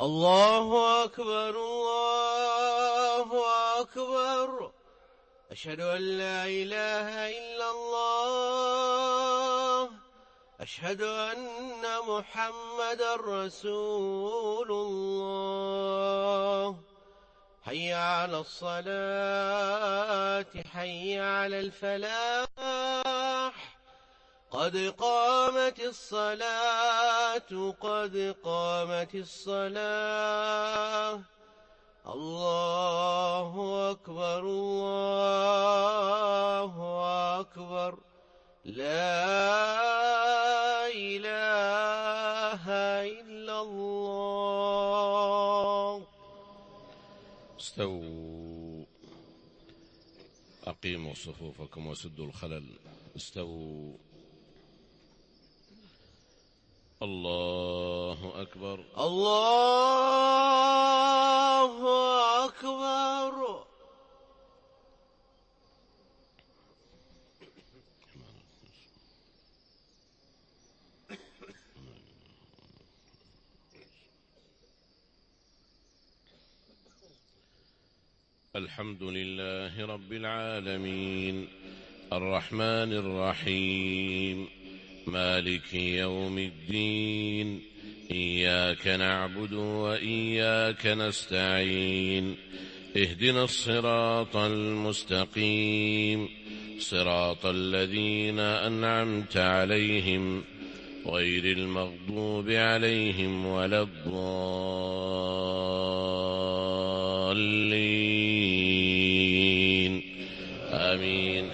الله أكبر الله أكبر. أشهد أن لا إله إلا الله. أشهد أن محمدا رسول الله. حي على الصلاة حي على الفلاح. قد قامت الصلاة قد قامت الصلاة. الله أكبر الله أكبر. لا إله إلا الله. استووا، أقيموا صفوفكم وسدوا الخلل. استووا. الله أكبر الله أكبر. الحمد لله رب العالمين الرحمن الرحيم مالك يوم الدين. إياك نعبد وإياك نستعين. اهدنا الصراط المستقيم صراط الذين أنعمت عليهم غير المغضوب عليهم ولا الضالين. آمين.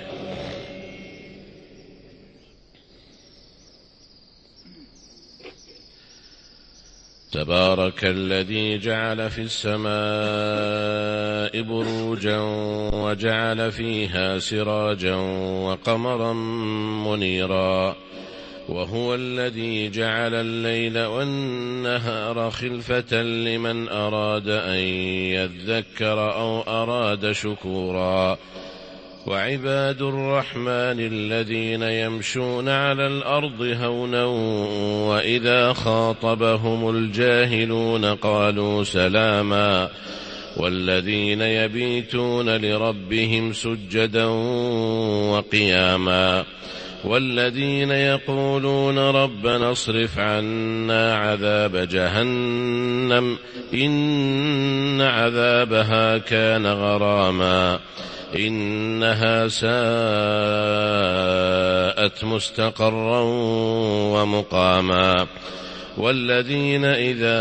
تبارك الذي جعل في السماء بروجا وجعل فيها سراجا وقمرا منيرا، وهو الذي جعل الليل والنهار خلفة لمن أراد أن يذكر أو أراد شكورا. وعباد الرحمن الذين يمشون على الأرض هونا وإذا خاطبهم الجاهلون قالوا سلاما، والذين يبيتون لربهم سجدا وقياما، والذين يقولون ربنا اصرف عنا عذاب جهنم إن عذابها كان غراما إنها ساءت مستقرا ومقاما. والذين إذا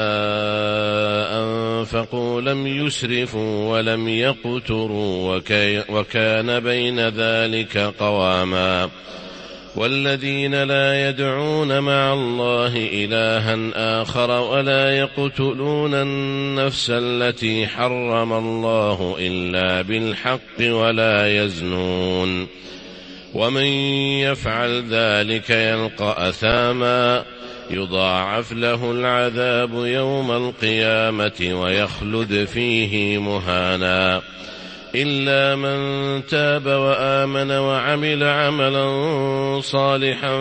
أنفقوا لم يسرفوا ولم يقتروا وكان بين ذلك قواما. والذين لا يدعون مع الله إلها آخر ولا يقتلون النفس التي حرم الله إلا بالحق ولا يزنون، ومن يفعل ذلك يلقى أثاما يضاعف له العذاب يوم القيامة ويخلد فيه مهانا، إلا من تاب وآمن وعمل عملا صالحا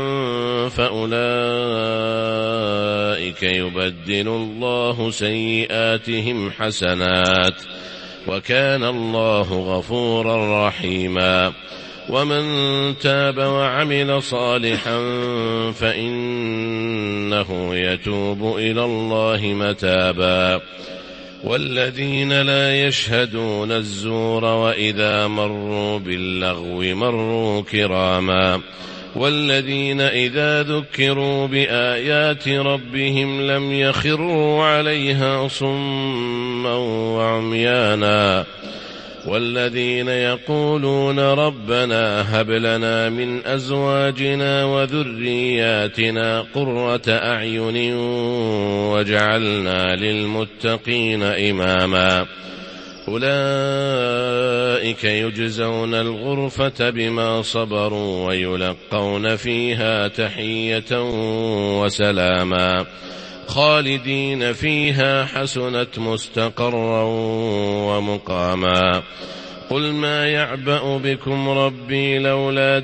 فأولئك يبدل الله سيئاتهم حسنات وكان الله غفورا رحيما. ومن تاب وعمل صالحا فإنه يتوب إلى الله متابا. والذين لا يشهدون الزور وإذا مروا باللغو مروا كراما. والذين إذا ذكروا بآيات ربهم لم يخروا عليها صما وعميانا. والذين يقولون ربنا هب لنا من أزواجنا وذرياتنا قرة أعين واجعلنا للمتقين إماما. أولئك يجزون الغرفة بما صبروا ويلقون فيها تحية وسلاما خالدين فيها حسنت مستقرا ومقاما. قل ما يعبأ بكم ربي لولا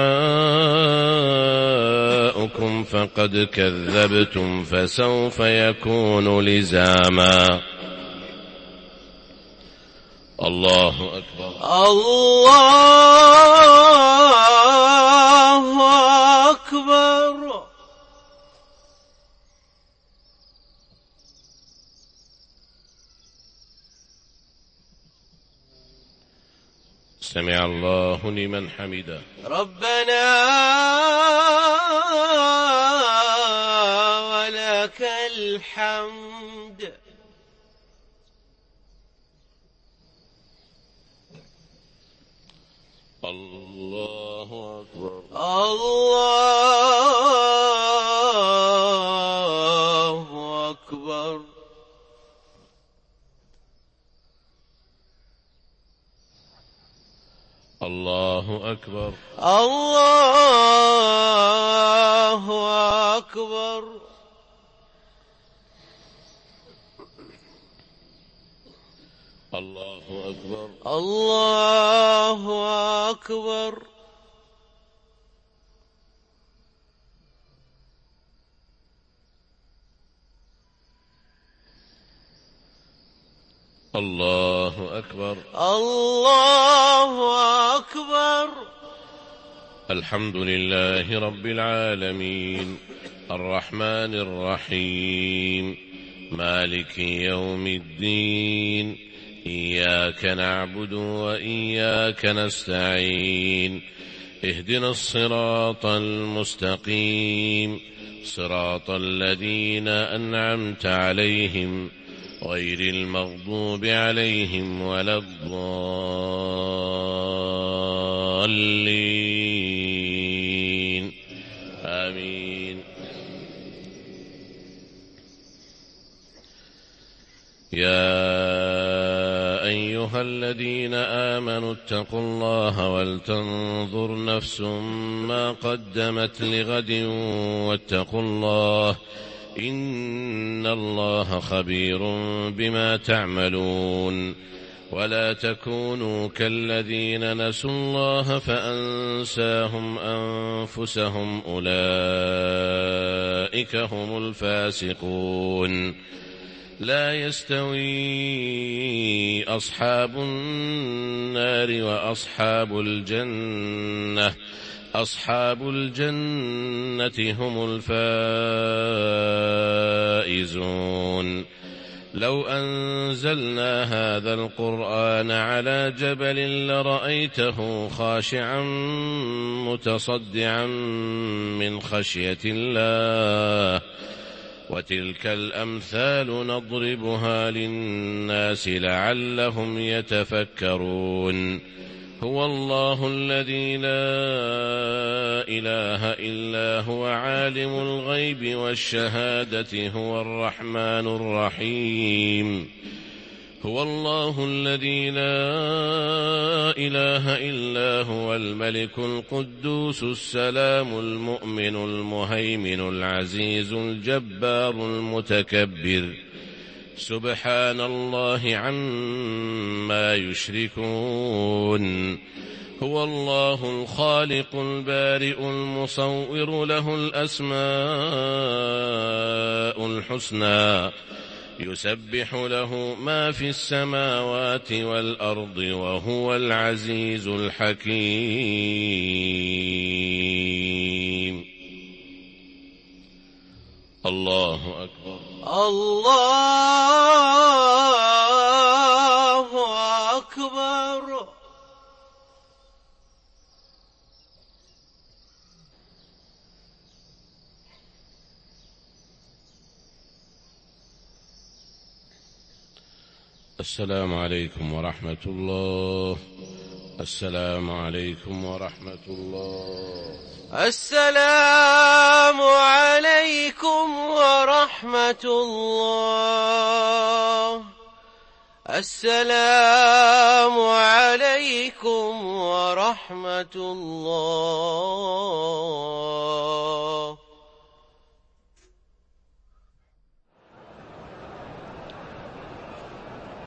دعاؤكم فقد كذبتم فسوف يكون لزاما. الله أكبر. الله أكبر. سمع الله لمن حمده. ربنا ولك الحمد. الله أكبر. الله أكبر. الله أكبر. الله أكبر. الله أكبر. الله أكبر. الله أكبر. الله أكبر. الحمد لله رب العالمين الرحمن الرحيم مالك يوم الدين إياك نعبد وإياك نستعين اهدنا الصراط المستقيم صراط الذين أنعمت عليهم غير المغضوب عليهم ولا الضالين آمين. يا أيها الذين آمنوا اتقوا الله ولتنظر نفس ما قدمت لغد واتقوا الله إن الله خبير بما تعملون. ولا تكونوا كالذين نسوا الله فأنساهم أنفسهم أولئك هم الفاسقون. لا يستوي أصحاب النار وأصحاب الجنة أصحاب الجنة هم الفائزون. لو أنزلنا هذا القرآن على جبل لرأيته خاشعا متصدعا من خشية الله وتلك الأمثال نضربها للناس لعلهم يتفكرون. هو الله الذي لا إله إلا هو عالم الغيب والشهادة هو الرحمن الرحيم. هو الله الذي لا إله إلا هو الملك القدوس السلام المؤمن المهيمن العزيز الجبار المتكبر سبحان الله عما يشركون. هو الله الخالق البارئ المصور له الأسماء الحسنى يسبح له ما في السماوات والأرض وهو العزيز الحكيم. الله أكبر. الله أكبر. السلام عليكم ورحمة الله. السلام عليكم ورحمة الله. السلام عليكم ورحمة الله. السلام عليكم ورحمة الله.